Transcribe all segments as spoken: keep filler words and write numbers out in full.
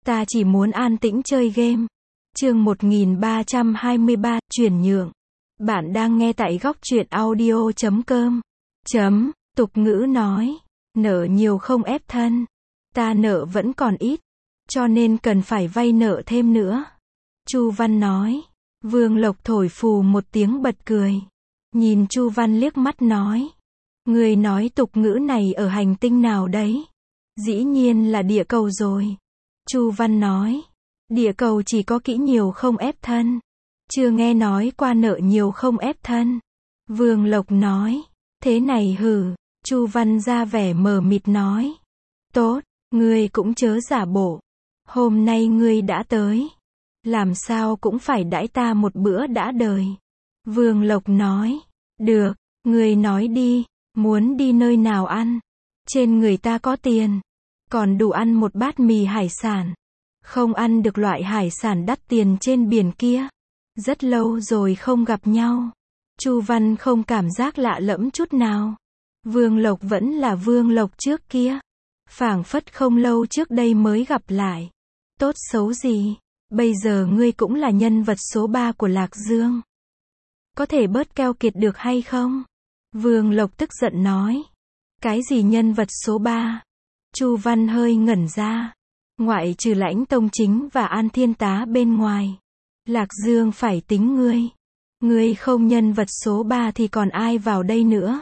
Ta chỉ muốn an tĩnh chơi game. Chương một nghìn ba trăm hai mươi ba, chuyển nhượng. Bạn đang nghe tại góc truyện audio chấm com. Chấm, tục ngữ nói, nợ nhiều không ép thân. Ta nợ vẫn còn ít, cho nên cần phải vay nợ thêm nữa. Chu Văn nói. Vương Lộc thổi phù một tiếng bật cười. Nhìn Chu Văn liếc mắt nói. Người nói tục ngữ này ở hành tinh nào đấy? Dĩ nhiên là địa cầu rồi. Chu Văn nói. Địa cầu chỉ có kỹ nhiều không ép thân. Chưa nghe nói qua nợ nhiều không ép thân. Vương Lộc nói. Thế này hử. Chu Văn ra vẻ mờ mịt nói. Tốt, ngươi cũng chớ giả bộ. Hôm nay ngươi đã tới. Làm sao cũng phải đãi ta một bữa đã đời. Vương Lộc nói. Được, ngươi nói đi, muốn đi nơi nào ăn. Trên người ta có tiền. Còn đủ ăn một bát mì hải sản. Không ăn được loại hải sản đắt tiền trên biển kia. Rất lâu rồi không gặp nhau. Chu Văn không cảm giác lạ lẫm chút nào. Vương Lộc vẫn là Vương Lộc trước kia. Phảng phất không lâu trước đây mới gặp lại. Tốt xấu gì, bây giờ ngươi cũng là nhân vật số ba của Lạc Dương. Có thể bớt keo kiệt được hay không? Vương Lộc tức giận nói. Cái gì nhân vật số ba? Chu Văn hơi ngẩn ra. Ngoại trừ Lãnh Tông Chính và An Thiên Tá bên ngoài. Lạc Dương phải tính ngươi. Ngươi không nhân vật số ba thì còn ai vào đây nữa?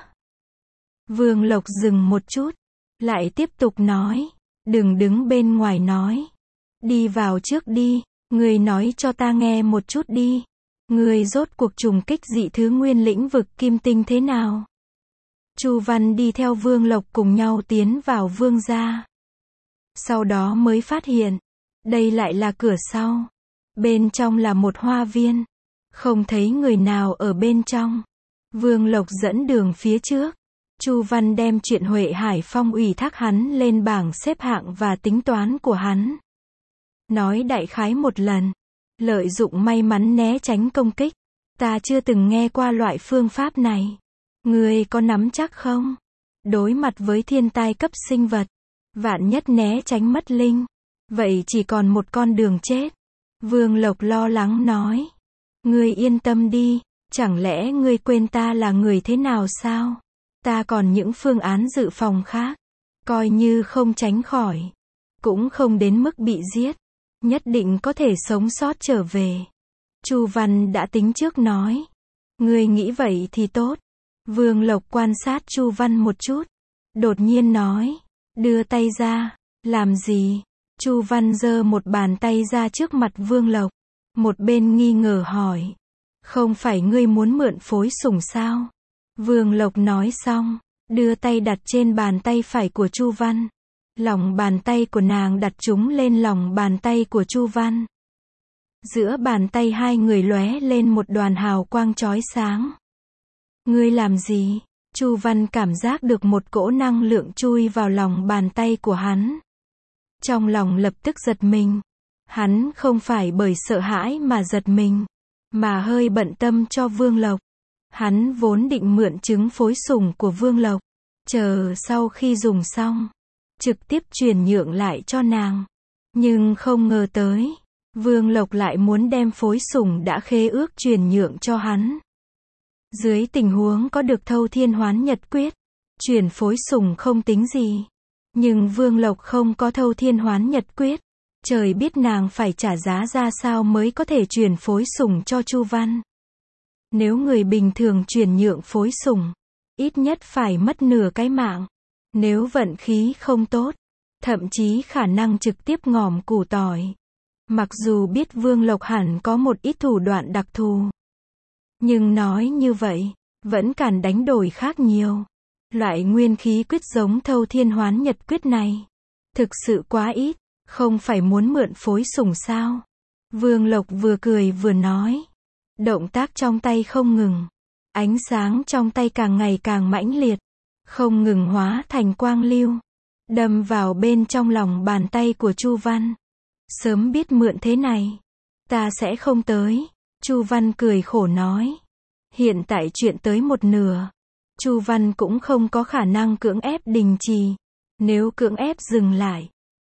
Vương Lộc dừng một chút. Lại tiếp tục nói. Đừng đứng bên ngoài nói. Đi vào trước đi. Ngươi nói cho ta nghe một chút đi. Ngươi rốt cuộc trùng kích dị thứ nguyên lĩnh vực kim tinh thế nào? Chu Văn đi theo Vương Lộc cùng nhau tiến vào Vương gia. Sau đó mới phát hiện. Đây lại là cửa sau. Bên trong là một hoa viên. Không thấy người nào ở bên trong. Vương Lộc dẫn đường phía trước. Chu Văn đem chuyện Huệ Hải Phong ủy thác hắn lên bảng xếp hạng và tính toán của hắn. Nói đại khái một lần. Lợi dụng may mắn né tránh công kích. Ta chưa từng nghe qua loại phương pháp này. Ngươi có nắm chắc không? Đối mặt với thiên tai cấp sinh vật. Vạn nhất né tránh mất linh. Vậy chỉ còn một con đường chết. Vương Lộc lo lắng nói. Ngươi yên tâm đi. Chẳng lẽ ngươi quên ta là người thế nào sao? Ta còn những phương án dự phòng khác. Coi như không tránh khỏi. Cũng không đến mức bị giết. Nhất định có thể sống sót trở về. Chu Văn đã tính trước nói. Ngươi nghĩ vậy thì tốt. Vương Lộc quan sát Chu Văn một chút. Đột nhiên nói. Đưa tay ra. Làm gì? Chu Văn giơ một bàn tay ra trước mặt Vương Lộc. Một bên nghi ngờ hỏi. Không phải ngươi muốn mượn phối sủng sao? Vương Lộc nói xong. Đưa tay đặt trên bàn tay phải của Chu Văn. Lòng bàn tay của nàng đặt chúng lên lòng bàn tay của Chu Văn. Giữa bàn tay hai người lóe lên một đoàn hào quang chói sáng. Ngươi làm gì? Chu Văn cảm giác được một cỗ năng lượng chui vào lòng bàn tay của hắn. Trong lòng lập tức giật mình. Hắn không phải bởi sợ hãi mà giật mình, mà hơi bận tâm cho Vương Lộc. Hắn vốn định mượn trứng phối sủng của Vương Lộc. Chờ sau khi dùng xong. Trực tiếp chuyển nhượng lại cho nàng. Nhưng không ngờ tới. Vương Lộc lại muốn đem phối sủng đã khế ước chuyển nhượng cho hắn. Dưới tình huống có được thâu thiên hoán nhật quyết. Chuyển phối sủng không tính gì. Nhưng Vương Lộc không có thâu thiên hoán nhật quyết. Trời biết nàng phải trả giá ra sao mới có thể chuyển phối sủng cho Chu Văn. Nếu người bình thường chuyển nhượng phối sủng. Ít nhất phải mất nửa cái mạng. Nếu vận khí không tốt. Thậm chí khả năng trực tiếp ngòm củ tỏi. Mặc dù biết Vương Lộc hẳn có một ít thủ đoạn đặc thù. Nhưng nói như vậy. Vẫn càn đánh đổi khác nhiều. Loại nguyên khí quyết giống thâu thiên hoán nhật quyết này. Thực sự quá ít. Không phải muốn mượn phối sủng sao? Vương Lộc vừa cười vừa nói. Động tác trong tay không ngừng. Ánh sáng trong tay càng ngày càng mãnh liệt. Không ngừng hóa thành quang lưu. Đâm vào bên trong lòng bàn tay của Chu Văn. Sớm biết mượn thế này. Ta sẽ không tới. Chu Văn cười khổ nói. Hiện tại chuyện tới một nửa. Chu Văn cũng không có khả năng cưỡng ép đình trì. Nếu cưỡng ép dừng lại.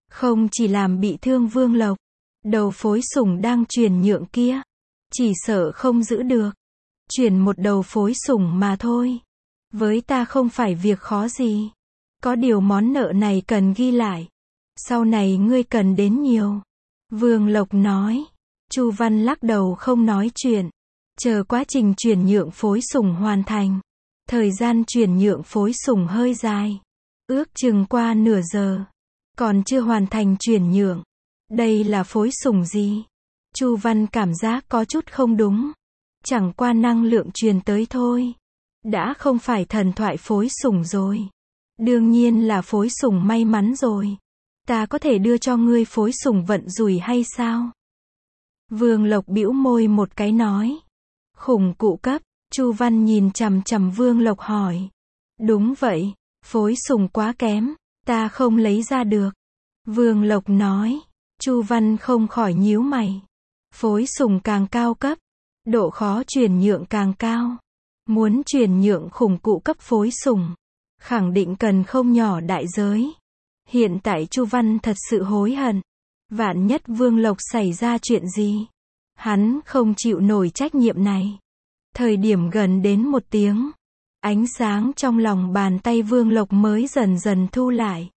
Không chỉ làm bị thương Vương Lộc, đầu phối sủng đang chuyển nhượng kia, chỉ sợ không giữ được. Chuyển một đầu phối sủng mà thôi. Với ta không phải việc khó gì. Có điều món nợ này cần ghi lại. Sau này ngươi cần đến nhiều. Vương Lộc nói. Chu Văn lắc đầu không nói chuyện. Chờ quá trình chuyển nhượng phối sủng hoàn thành. Thời gian chuyển nhượng phối sủng hơi dài. Ước chừng qua nửa giờ. Còn chưa hoàn thành chuyển nhượng. Đây là phối sủng gì? Chu Văn cảm giác có chút không đúng. Chẳng qua năng lượng truyền tới thôi. Đã không phải thần thoại phối sủng rồi. Đương nhiên là phối sủng may mắn rồi. Ta có thể đưa cho ngươi phối sủng vận rủi hay sao? Vương Lộc bĩu môi một cái nói. Khủng cụ cấp. Chu Văn nhìn chằm chằm Vương Lộc hỏi. Đúng vậy, phối sủng quá kém, ta không lấy ra được. Vương Lộc nói. Chu Văn không khỏi nhíu mày. Phối sủng càng cao cấp, độ khó chuyển nhượng càng cao. Muốn chuyển nhượng khủng cụ cấp phối sủng, khẳng định cần không nhỏ đại giới. Hiện tại Chu Văn thật sự hối hận. Vạn nhất Vương Lộc xảy ra chuyện gì, hắn không chịu nổi trách nhiệm này. Thời điểm gần đến một tiếng, ánh sáng trong lòng bàn tay Vương Lộc mới dần dần thu lại.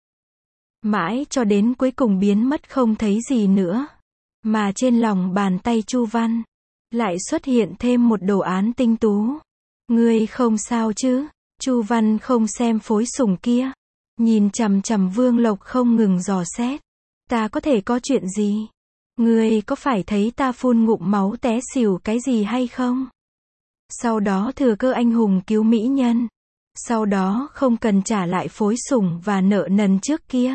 Mãi cho đến cuối cùng biến mất không thấy gì nữa. Mà trên lòng bàn tay Chu Văn, lại xuất hiện thêm một đồ án tinh tú. Ngươi không sao chứ? Chu Văn không xem phối sủng kia. Nhìn chằm chằm Vương Lộc không ngừng dò xét. Ta có thể có chuyện gì? Ngươi có phải thấy ta phun ngụm máu té xỉu cái gì hay không? Sau đó thừa cơ anh hùng cứu mỹ nhân. Sau đó không cần trả lại phối sủng và nợ nần trước kia.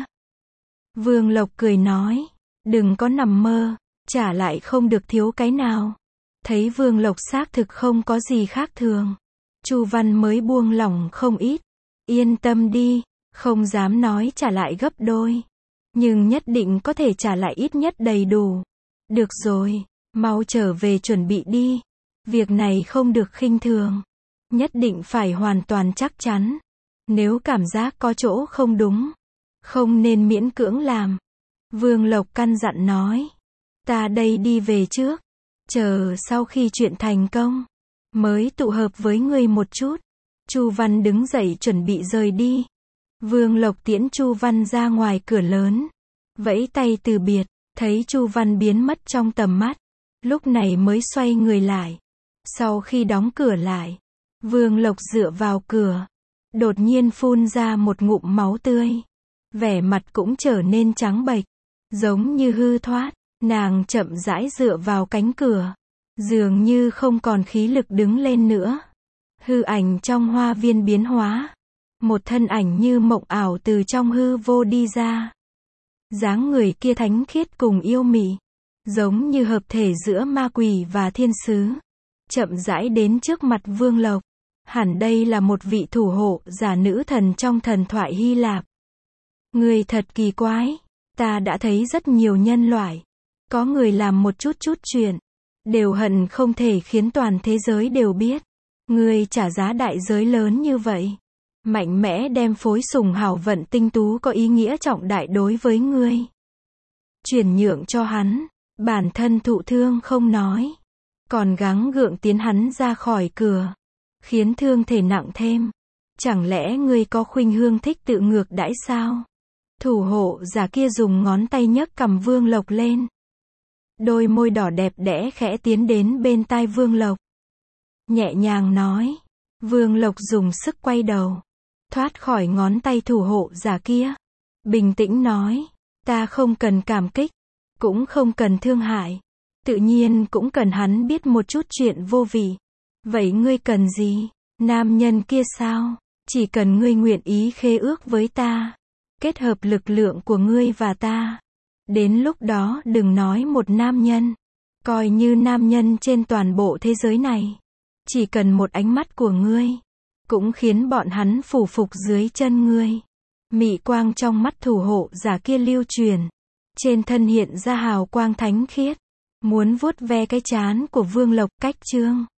Vương Lộc cười nói. Đừng có nằm mơ. Trả lại không được thiếu cái nào. Thấy Vương Lộc xác thực không có gì khác thường. Chu Văn mới buông lỏng không ít. Yên tâm đi. Không dám nói trả lại gấp đôi. Nhưng nhất định có thể trả lại ít nhất đầy đủ. Được rồi. Mau trở về chuẩn bị đi. Việc này không được khinh thường. Nhất định phải hoàn toàn chắc chắn. Nếu cảm giác có chỗ không đúng, không nên miễn cưỡng làm. Vương Lộc căn dặn nói. Ta đây đi về trước. Chờ sau khi chuyện thành công, mới tụ hợp với ngươi một chút. Chu Văn đứng dậy chuẩn bị rời đi. Vương Lộc tiễn Chu Văn ra ngoài cửa lớn. Vẫy tay từ biệt. Thấy Chu Văn biến mất trong tầm mắt. Lúc này mới xoay người lại. Sau khi đóng cửa lại, Vương Lộc dựa vào cửa. Đột nhiên phun ra một ngụm máu tươi. Vẻ mặt cũng trở nên trắng bệch. Giống như hư thoát. Nàng chậm rãi dựa vào cánh cửa. Dường như không còn khí lực đứng lên nữa. Hư ảnh trong hoa viên biến hóa. Một thân ảnh như mộng ảo từ trong hư vô đi ra. Dáng người kia thánh khiết cùng yêu mị. Giống như hợp thể giữa ma quỷ và thiên sứ. Chậm rãi đến trước mặt Vương Lộc. Hẳn đây là một vị thủ hộ giả nữ thần trong thần thoại Hy Lạp. Người thật kỳ quái. Ta đã thấy rất nhiều nhân loại. Có người làm một chút chút chuyện. Đều hận không thể khiến toàn thế giới đều biết. Người trả giá đại giới lớn như vậy. Mạnh mẽ đem phối sủng hảo vận tinh tú có ý nghĩa trọng đại đối với ngươi. Chuyển nhượng cho hắn. Bản thân thụ thương không nói. Còn gắng gượng tiến hắn ra khỏi cửa. Khiến thương thể nặng thêm. Chẳng lẽ ngươi có khuynh hướng thích tự ngược đãi sao? Thủ hộ giả kia dùng ngón tay nhấc cằm Vương Lộc lên. Đôi môi đỏ đẹp đẽ khẽ tiến đến bên tai Vương Lộc. Nhẹ nhàng nói. Vương Lộc dùng sức quay đầu. Thoát khỏi ngón tay thủ hộ giả kia. Bình tĩnh nói. Ta không cần cảm kích. Cũng không cần thương hại. Tự nhiên cũng cần hắn biết một chút chuyện vô vị. Vậy ngươi cần gì? Nam nhân kia sao? Chỉ cần ngươi nguyện ý khế ước với ta. Kết hợp lực lượng của ngươi và ta. Đến lúc đó đừng nói một nam nhân. Coi như nam nhân trên toàn bộ thế giới này. Chỉ cần một ánh mắt của ngươi. Cũng khiến bọn hắn phủ phục dưới chân ngươi. Mị quang trong mắt thủ hộ giả kia lưu truyền. Trên thân hiện ra hào quang thánh khiết. Muốn vuốt ve cái trán của Vương Lộc cách trương.